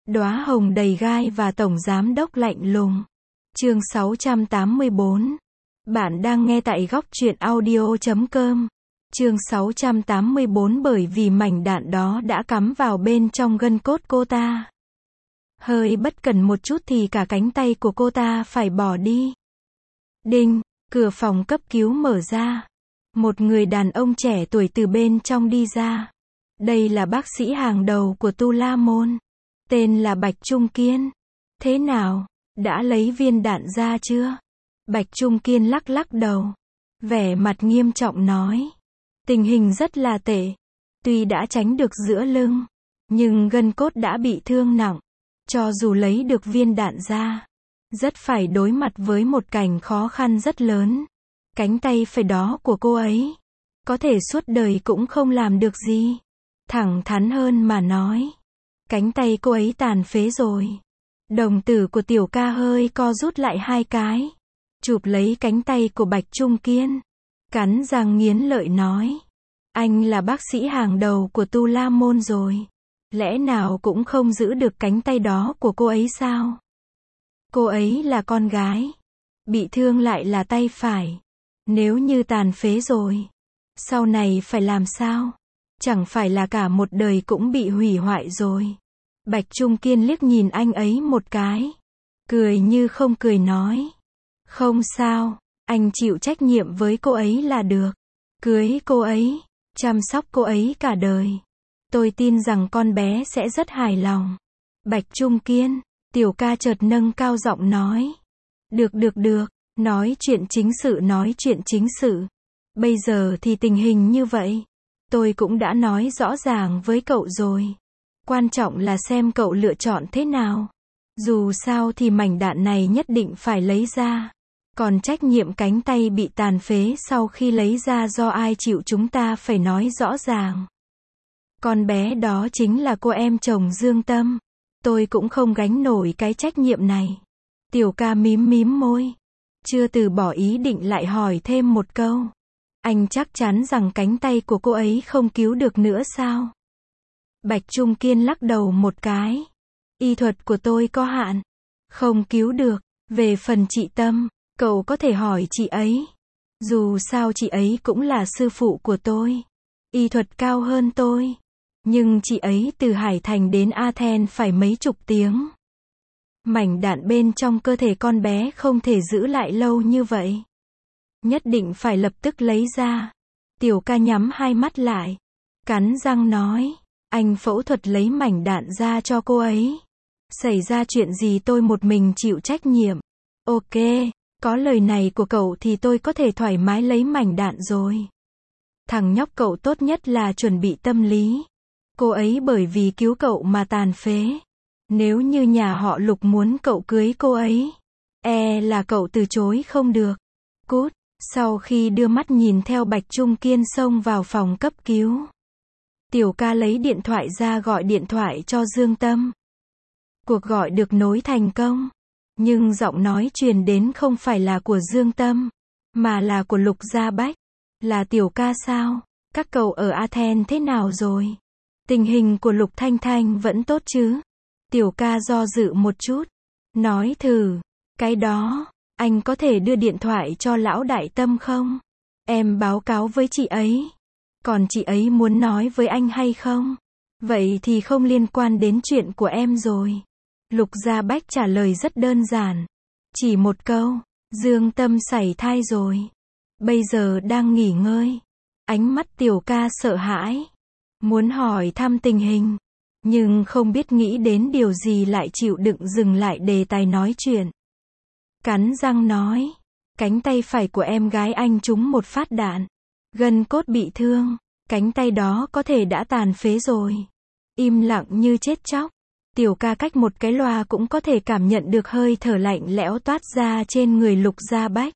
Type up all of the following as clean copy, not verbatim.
Đóa hồng đầy gai và tổng giám đốc lạnh lùng. Chương 684. Bạn đang nghe tại góc truyện audio.com. Chương 684 bởi vì mảnh đạn đó đã cắm vào bên trong gân cốt cô ta. Hơi bất cẩn một chút thì cả cánh tay của cô ta phải bỏ đi. Đinh, cửa phòng cấp cứu mở ra. Một người đàn ông trẻ tuổi từ bên trong đi ra. Đây là bác sĩ hàng đầu của Tu La Môn. Tên là Bạch Trung Kiên. Thế nào, đã lấy viên đạn ra chưa? Bạch Trung Kiên lắc lắc đầu. Vẻ mặt nghiêm trọng nói. Tình hình rất là tệ. Tuy đã tránh được giữa lưng, nhưng gân cốt đã bị thương nặng. Cho dù lấy được viên đạn ra, rất phải đối mặt với một cảnh khó khăn rất lớn. Cánh tay phải đó của cô ấy, có thể suốt đời cũng không làm được gì. Thẳng thắn hơn mà nói, cánh tay cô ấy tàn phế rồi. Đồng tử của Tiểu Ca hơi co rút lại hai cái, chụp lấy cánh tay của Bạch Trung Kiên, cắn răng nghiến lợi nói. Anh là bác sĩ hàng đầu của Tu La Môn rồi. Lẽ nào cũng không giữ được cánh tay đó của cô ấy sao? Cô ấy là con gái. Bị thương lại là tay phải. Nếu như tàn phế rồi, sau này phải làm sao? Chẳng phải là cả một đời cũng bị hủy hoại rồi. Bạch Trung Kiên liếc nhìn anh ấy một cái. Cười như không cười nói. Không sao, anh chịu trách nhiệm với cô ấy là được. Cưới cô ấy, chăm sóc cô ấy cả đời. Tôi tin rằng con bé sẽ rất hài lòng. Bạch Trung Kiên, Tiểu Ca chợt nâng cao giọng nói. Được, nói chuyện chính sự. Bây giờ thì tình hình như vậy. Tôi cũng đã nói rõ ràng với cậu rồi. Quan trọng là xem cậu lựa chọn thế nào. Dù sao thì mảnh đạn này nhất định phải lấy ra. Còn trách nhiệm cánh tay bị tàn phế sau khi lấy ra do ai chịu chúng ta phải nói rõ ràng. Con bé đó chính là cô em chồng Dương Tâm. Tôi cũng không gánh nổi cái trách nhiệm này. Tiểu Ca mím môi. Chưa từ bỏ ý định lại hỏi thêm một câu. Anh chắc chắn rằng cánh tay của cô ấy không cứu được nữa sao? Bạch Trung Kiên lắc đầu một cái. Y thuật của tôi có hạn. Không cứu được. Về phần chị Tâm, cậu có thể hỏi chị ấy. Dù sao chị ấy cũng là sư phụ của tôi. Y thuật cao hơn tôi. Nhưng chị ấy từ Hải Thành đến Athens phải mấy chục tiếng. Mảnh đạn bên trong cơ thể con bé không thể giữ lại lâu như vậy. Nhất định phải lập tức lấy ra. Tiểu Ca nhắm hai mắt lại. Cắn răng nói. Anh phẫu thuật lấy mảnh đạn ra cho cô ấy. Xảy ra chuyện gì tôi một mình chịu trách nhiệm. Ok, có lời này của cậu thì tôi có thể thoải mái lấy mảnh đạn rồi. Thằng nhóc cậu tốt nhất là chuẩn bị tâm lý. Cô ấy bởi vì cứu cậu mà tàn phế. Nếu như nhà họ Lục muốn cậu cưới cô ấy, là cậu từ chối không được. Cút. Sau khi đưa mắt nhìn theo Bạch Trung Kiên xông vào phòng cấp cứu, Tiểu Ca lấy điện thoại ra gọi điện thoại cho Dương Tâm. Cuộc gọi được nối thành công, nhưng giọng nói truyền đến không phải là của Dương Tâm, mà là của Lục Gia Bách. Là Tiểu Ca sao? Các cậu ở Athens thế nào rồi? Tình hình của Lục Thanh Thanh vẫn tốt chứ? Tiểu Ca do dự một chút, nói thử. Cái đó, anh có thể đưa điện thoại cho lão đại Tâm không? Em báo cáo với chị ấy. Còn chị ấy muốn nói với anh hay không? Vậy thì không liên quan đến chuyện của em rồi. Lục Gia Bách trả lời rất đơn giản. Chỉ một câu, Dương Tâm sảy thai rồi. Bây giờ đang nghỉ ngơi. Ánh mắt Tiểu Ca sợ hãi. Muốn hỏi thăm tình hình. Nhưng không biết nghĩ đến điều gì lại chịu đựng dừng lại đề tài nói chuyện. Cắn răng nói. Cánh tay phải của em gái anh trúng một phát đạn. Gân cốt bị thương. Cánh tay đó có thể đã tàn phế rồi. Im lặng như chết chóc. Tiểu Ca cách một cái loa cũng có thể cảm nhận được hơi thở lạnh lẽo toát ra trên người Lục Gia Bách.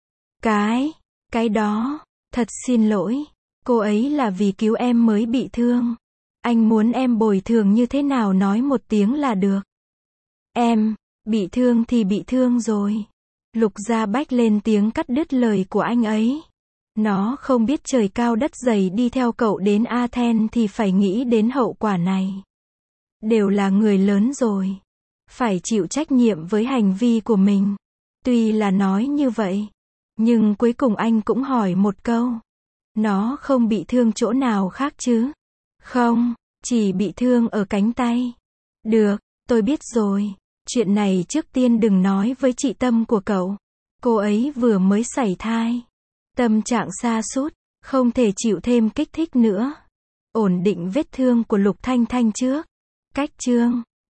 Cái đó, thật xin lỗi. Cô ấy là vì cứu em mới bị thương. Anh muốn em bồi thường như thế nào nói một tiếng là được. Em, bị thương thì bị thương rồi. Lục Gia Bách lên tiếng cắt đứt lời của anh ấy. Nó không biết trời cao đất dày đi theo cậu đến Athens thì phải nghĩ đến hậu quả này. đều là người lớn rồi. Phải chịu trách nhiệm với hành vi của mình. Tuy là nói như vậy, nhưng cuối cùng anh cũng hỏi một câu. Nó không bị thương chỗ nào khác chứ? Không, chỉ bị thương ở cánh tay. Được, tôi biết rồi. Chuyện này trước tiên đừng nói với chị Tâm của cậu. Cô ấy vừa mới sảy thai. Tâm trạng sa sút, không thể chịu thêm kích thích nữa. Ổn định vết thương của Lục Thanh Thanh trước. Cách chương